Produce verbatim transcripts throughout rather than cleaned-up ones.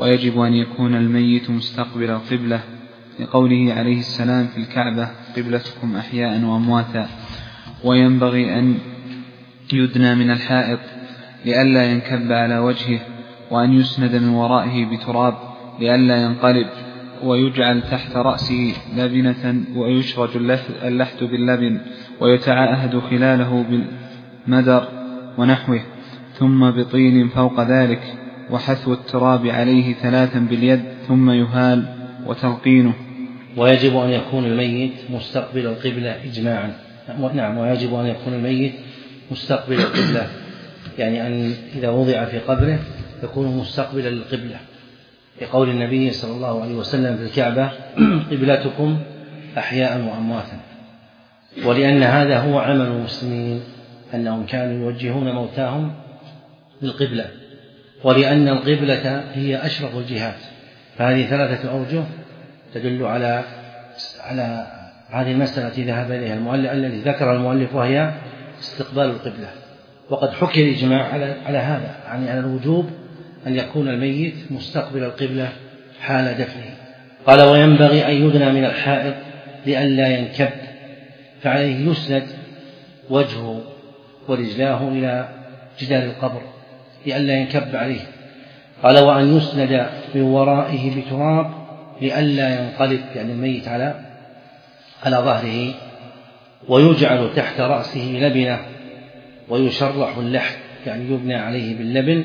ويجب أن يكون الميت مستقبل القبلة لقوله عليه السلام في الكعبة قبلتكم أحياء وأمواتا. وينبغي أن يدنى من الحائط لئلا ينكب على وجهه، وأن يسند من ورائه بتراب لئلا ينقلب، ويجعل تحت رأسه لبنة ويشرج اللحد باللبن ويتعاهد خلاله بالمدر ونحوه، ثم بطين فوق ذلك، وحثو التراب عليه ثلاثا باليد ثم يهال وتلقينه. ويجب أن يكون الميت مستقبل القبلة إجماعا. نعم، ويجب أن يكون الميت مستقبل القبلة، يعني أن إذا وضع في قبره يكون مستقبلا للقبلة، لقول النبي صلى الله عليه وسلم في الكعبة قبلتكم أحياء وأمواتا. ولأن هذا هو عمل المسلمين أنهم كانوا يوجهون موتاهم للقبلة، ولأن القبلة هي أشرف الجهات. فهذه ثلاثة أوجه تدل على على هذه المسألة التي ذهب إليها المؤلف الذي ذكر المؤلف، وهي استقبال القبلة. وقد حكي الإجماع على على هذا، يعني على الوجوب أن يكون الميت مستقبل القبلة حال دفنه. قال: وينبغي أن يدنى من الحائط لئلا ينكب، فعليه يسند وجهه ورجلاه إلى جدار القبر لئلا ينكب عليه. قال: وأن يسند من ورائه بتراب لئلا ينقلب، يعني الميت على على ظهره. ويجعل تحت رأسه لبنة ويشرح اللحد، يعني يبنى عليه باللبن،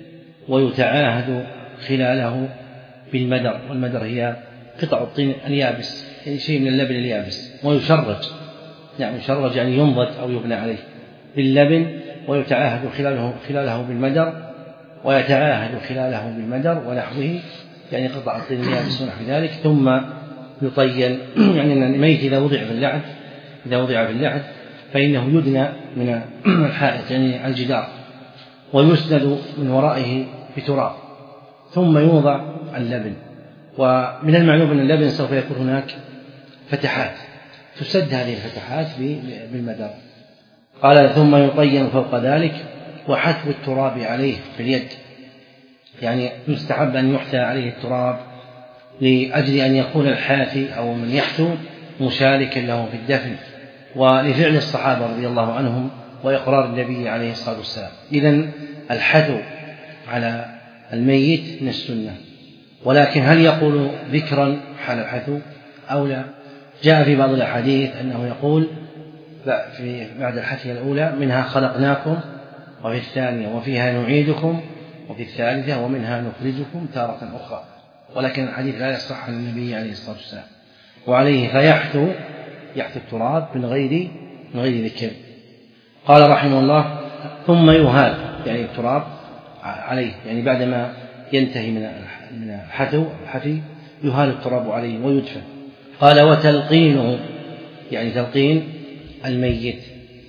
ويتعاهد خلاله بالمدر، والمدر هي قطع الطين اليابس، يعني شيء من اللبن اليابس. ويشرج، يعني يشرج يعني ينضج أو يبنى عليه باللبن، ويتعاهد خلاله خلاله بالمدر، ويتعاهد خلاله بالمدر ونحوه، يعني قطع الطين اليابس ونحو ذلك. ثم يطين، يعني أن الميت إذا وضع في اللحد إذا وضع في اللحد فإنه يدنى من الحائط، يعني الجدار، ويسند من ورائه بتراب، ثم يوضع اللبن. ومن المعلوم أن اللبن سوف يكون هناك فتحات تسد هذه الفتحات بالمدار. قال: ثم يطين فوق ذلك، وحثو التراب عليه في اليد، يعني يستحب أن يحثى عليه التراب لأجل أن يكون الحاثي أو من يحثو مشاركا له في الدفن، ولفعل الصحابة رضي الله عنهم وإقرار النبي عليه الصلاة والسلام. إذن الحثو على الميت من السنة، ولكن هل يقول ذكرا حال الحثو أو لا؟ جاء في بعض الأحاديث أنه يقول في بعد الحثية الأولى: منها خلقناكم، وفي الثانية: وفيها نعيدكم، وفي الثالثة: ومنها نخرجكم تارة أخرى. ولكن الحديث لا يصح عن النبي عليه الصلاة والسلام. وعليه فيحثو يحثو التراب من غير من غير ذكر. قال رحمه الله: ثم يهال، يعني التراب عليه، يعني بعدما ينتهي من من الحثو الحثي يهال التراب عليه ويدفن. قال: وتلقينه، يعني تلقين الميت،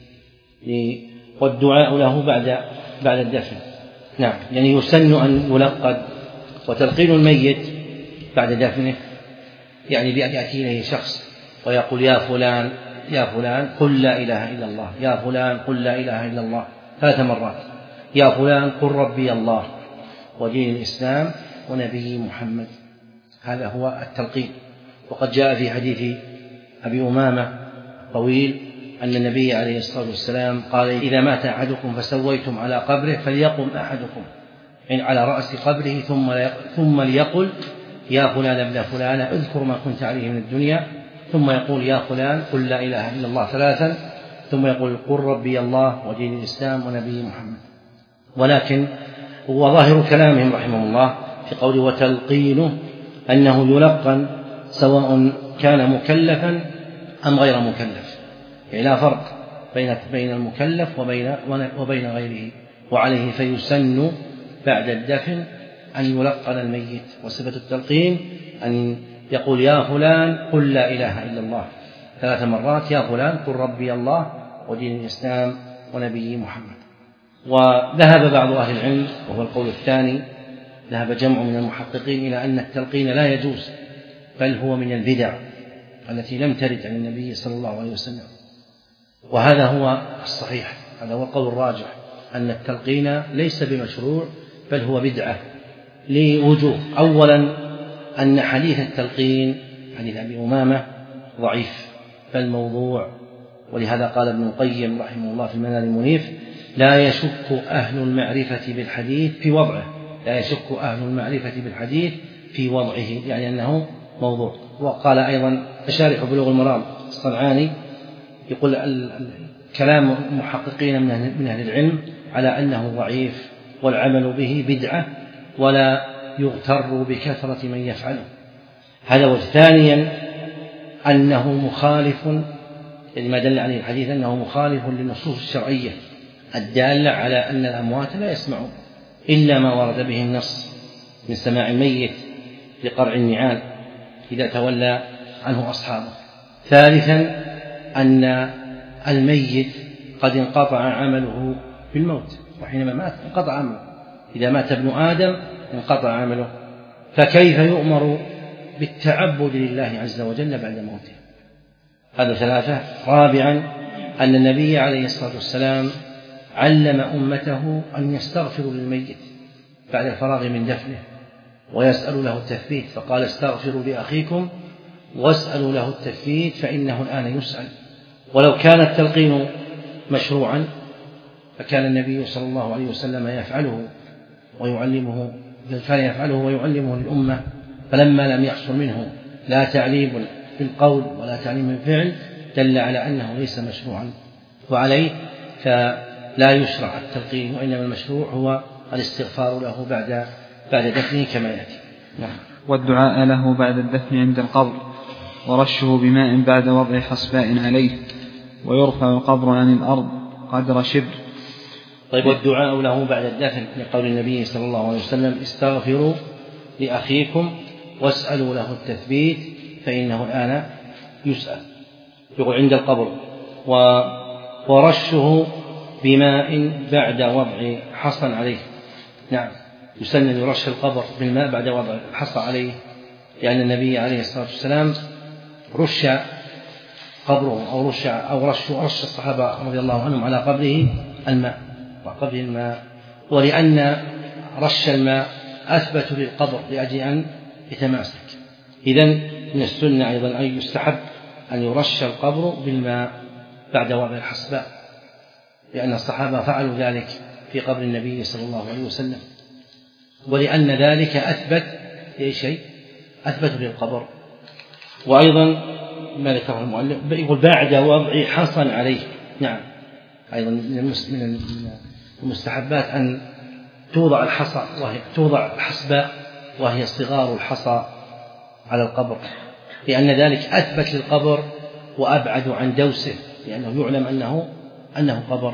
والدعاء له بعد بعد الدفن. نعم، يعني يسن أن يلقن. وتلقين الميت بعد دفنه يعني بأن يأتي إليه شخص ويقول: يا فلان يا فلان قل لا إله إلا الله، يا فلان قل لا إله إلا الله ثلاث مرات، يا فلان قل ربي الله ودين الإسلام ونبي محمد. هذا هو التلقين. وقد جاء في حديث أبي أمامة طويل أن النبي عليه الصلاة والسلام قال: إذا مات أحدكم فسويتم على قبره فليقم أحدكم يعني على رأس قبره ثم ثم ليقل: يا فلان ابن فلان اذكر ما كنت عليه من الدنيا، ثم يقول: يا فلان قل لا إله إلا الله ثلاثا، ثم يقول: قل ربي الله ودين الإسلام ونبي محمد. ولكن هو ظاهر كلامهم رحمه الله في قوله وتلقينه أنه يلقن سواء كان مكلفا أم غير مكلف، يعني لا فرق بين بين المكلف وبين وبين غيره. وعليه فيسن بعد الدفن أن يلقن الميت. وصفة التلقين أن يقول: يا فلان قل لا إله إلا الله ثلاث مرات، يا فلان قل ربي الله ودين الإسلام ونبي محمد. وذهب بعض أهل العلم، وهو القول الثاني، ذهب جمع من المحققين إلى أن التلقين لا يجوز، بل هو من البدع التي لم ترد عن النبي صلى الله عليه وسلم. وهذا هو الصحيح، هذا هو القول الراجح، أن التلقين ليس بمشروع بل هو بدعة، لوجوه. أولا أن حديث التلقين حديث أبي أمامة ضعيف بل موضوع، ولهذا قال ابن القيم رحمه الله في المنار المنيف: لا يشك أهل المعرفة بالحديث في وضعه لا يشك أهل المعرفة بالحديث في وضعه، يعني أنه موضوع. وقال أيضا شارح بلوغ المرام الصنعاني يقول كلام المحققين من أهل العلم على أنه ضعيف والعمل به بدعة ولا يغتر بكثرة من يفعله. هذا. والثانيا أنه مخالف، يعني ما دل عليه الحديث أنه مخالف للنصوص الشرعية الدالة على أن الأموات لا يسمعون إلا ما ورد به النص من سماع الميت لقرع النعال إذا تولى عنه أصحابه. ثالثا أن الميت قد انقطع عمله بالموت، وحينما مات انقطع عمله. إذا مات ابن آدم انقطع عمله، فكيف يؤمر بالتعبد لله عز وجل بعد موته؟ هذا ثلاثة. رابعا أن النبي عليه الصلاة والسلام علم أمته أن يستغفروا للميت بعد الفراغ من دفنه ويسأل له التثبيت، فقال: استغفروا لأخيكم واسألوا له التثبيت فإنه الآن يسأل. ولو كان التلقين مشروعا فكان النبي صلى الله عليه وسلم يفعله ويعلمه كان يفعله ويعلمه للأمة، فلما لم يحصل منه لا تعليم بالقول ولا تعليم بالفعل دل على أنه ليس مشروعا، وعليه فلا يشرع التلقين، وإنما المشروع هو الاستغفار له بعد بعد دفنه كما يأتي. نعم. والدعاء له بعد الدفن عند القبر، ورشه بماء بعد وضع حصباء عليه، ويرفع القبر عن الأرض قدر شبر. طيب، والدعاء له بعد الدفن لقول النبي صلى الله عليه وسلم: استغفروا لأخيكم واسألوا له التثبيت فإنه الآن يسأل. يقول عند القبر. ورشه بماء بعد وضع حصى عليه. نعم، يسن يرش القبر بالماء بعد وضع الحصى عليه، لأن النبي عليه الصلاة والسلام رش قبره أو رش أو رش رش الصحابة رضي الله عنهم على قبره الماء وقبره الماء، ولأن رش الماء أثبت للقبر لأجل أن يتماسك. إذن من السنة أيضا أن يستحب أن يرش القبر بالماء بعد وضع الحصباء، لأن الصحابة فعلوا ذلك في قبر النبي صلى الله عليه وسلم، ولأن ذلك أثبت أي شيء أثبت للقبر. وأيضا ما ذكره المؤلف يقول بعد وضع حصى عليه. نعم، أيضا من المستحبات أن توضع الحصى وهي توضع الحصباء وهي صغار الحصى على القبر، لأن ذلك أثبت للقبر وأبعد عن دوسه، لأنه يعلم أنه أنه قبر.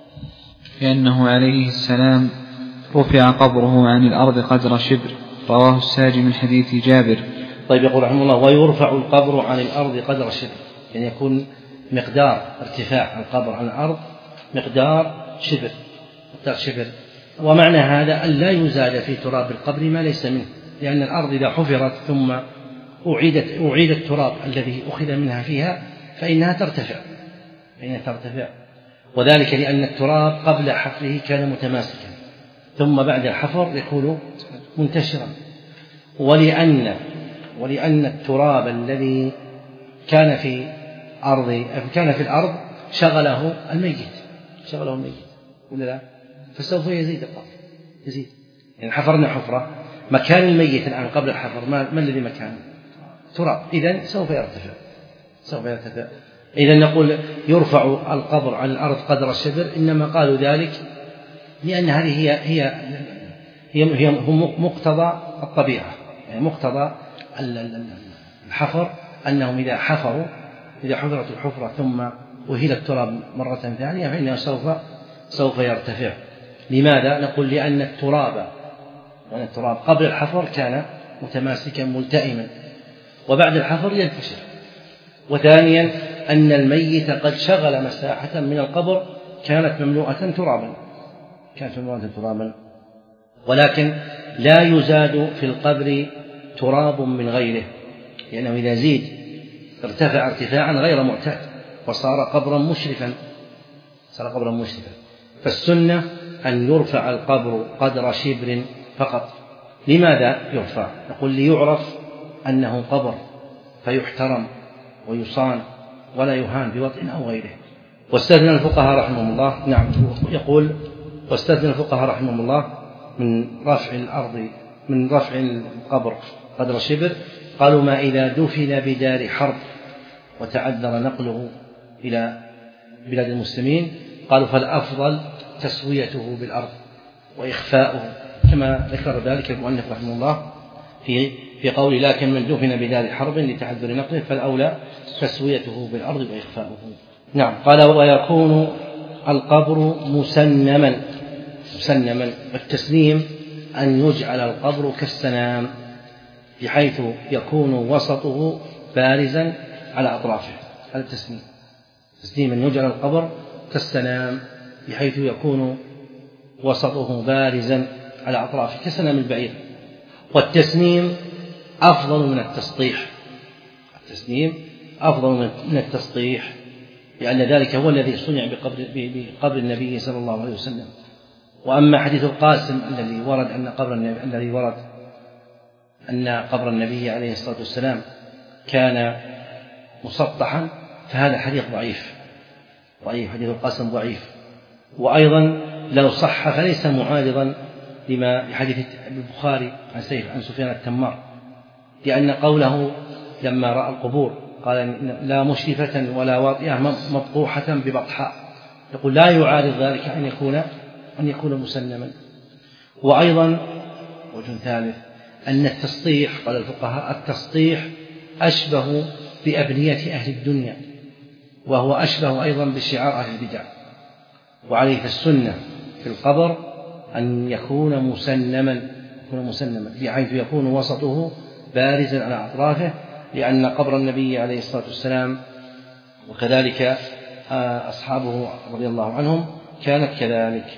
لأنه عليه السلام رفع قبره عن الأرض قدر شبر، رواه الساجي من حديث جابر. طيب، يقول رحمه الله: ويرفع القبر عن الأرض قدر شبر، يعني يكون مقدار ارتفاع القبر عن الأرض مقدار شبر مقدار شبر ومعنى هذا أن لا يزاد في تراب القبر ما ليس منه، لأن الأرض إذا حفرت ثم أعيدت أعيد التراب الذي أخذ منها فيها فإنها ترتفع فإنها ترتفع وذلك لأن التراب قبل حفره كان متماسكا، ثم بعد الحفر يكون منتشرا، ولأن ولأن التراب الذي كان في أرض كان في الأرض شغله الميت شغله الميت ولا لا؟ فسوف يزيد القبر يزيد، يعني حفرنا حفرة مكان الميت الآن قبل الحفر ما, ما الذي مكانه؟ تراب، إذن سوف يرتفع سوف يرتفع إذن نقول يرفع القبر عن الأرض قدر الشبر، إنما قالوا ذلك لأن هذه هي هي هي, هي مقتضى الطبيعة، يعني مقتضى الحفر أنهم إذا حفروا إذا حفرت الحفرة ثم وهل التراب مرة ثانية فإنه سوف سوف يرتفع. لماذا؟ نقول لأن التراب لأن التراب قبل الحفر كان متماسكا ملتئما وبعد الحفر ينتشر. وثانيا أن الميت قد شغل مساحة من القبر كانت مملوءة ترابا كانت مملوءة ترابا ولكن لا يزاد في القبر تراب من غيره، لأنه إذا زيد ارتفع ارتفاعا غير معتاد وصار قبرا مشرفا صار قبرا مشرفا فالسنة أن يرفع القبر قدر شبر فقط لماذا يرفع؟ نقول ليعرف أنه قبر فيحترم ويصان ولا يهان بوطئ أو غيره. واستثنى الفقهاء رحمهم الله، نعم يقول واستثنى الفقهاء رحمهم الله من رفع الأرض من رفع القبر قدر شبر، قالوا ما إذا دفن بدار حرب وتعذر نقله إلى بلاد المسلمين، قالوا فالأفضل تسويته بالأرض وإخفاؤه، كما ذكر ذلك المؤلف رحمه الله في في قول لكن من دفن بدار حرب لتعذر نقله فالأولى تسويته بالأرض وإخفاؤه. نعم. قال ويكون القبر مسنما مسنما والتسنيم أن يجعل القبر كالسنام بحيث يكون وسطه بارزا على أطرافه. هذا التسنيم، تسنيم أن يجعل القبر كالسنام بحيث يكون وسطه بارزا على أطرافه كسنام البعير. والتسنيم أفضل من التسطيح، التسنيم أفضل من التسطيح لأن ذلك هو الذي صنع بقبر, بقبر النبي صلى الله عليه وسلم. وأما حديث القاسم الذي ورد أن قبر النبي الذي ورد أن قبر النبي عليه الصلاة والسلام كان مسطحا فهذا حديث ضعيف ضعيف حديث القاسم ضعيف. وأيضا لو صح فليس معارضا لما حديث البخاري عن سيف عن سفيان التمار، لأن قوله لما رأى القبور قال لا مشرفة ولا واطئة مبطوحة ببطحاء، يقول لا يعارض ذلك أن يكون أن يكون مسنما. وأيضا وجه ثالث أن التسطيح قال الفقهاء التسطيح أشبه بأبنية أهل الدنيا، وهو أشبه أيضا بشعار أهل البدع. وعليه السنة في القبر أن يكون مسنما يكون مسنما بحيث يكون وسطه بارزا على أطرافه، لأن قبر النبي عليه الصلاة والسلام وكذلك أصحابه رضي الله عنهم كانت كذلك.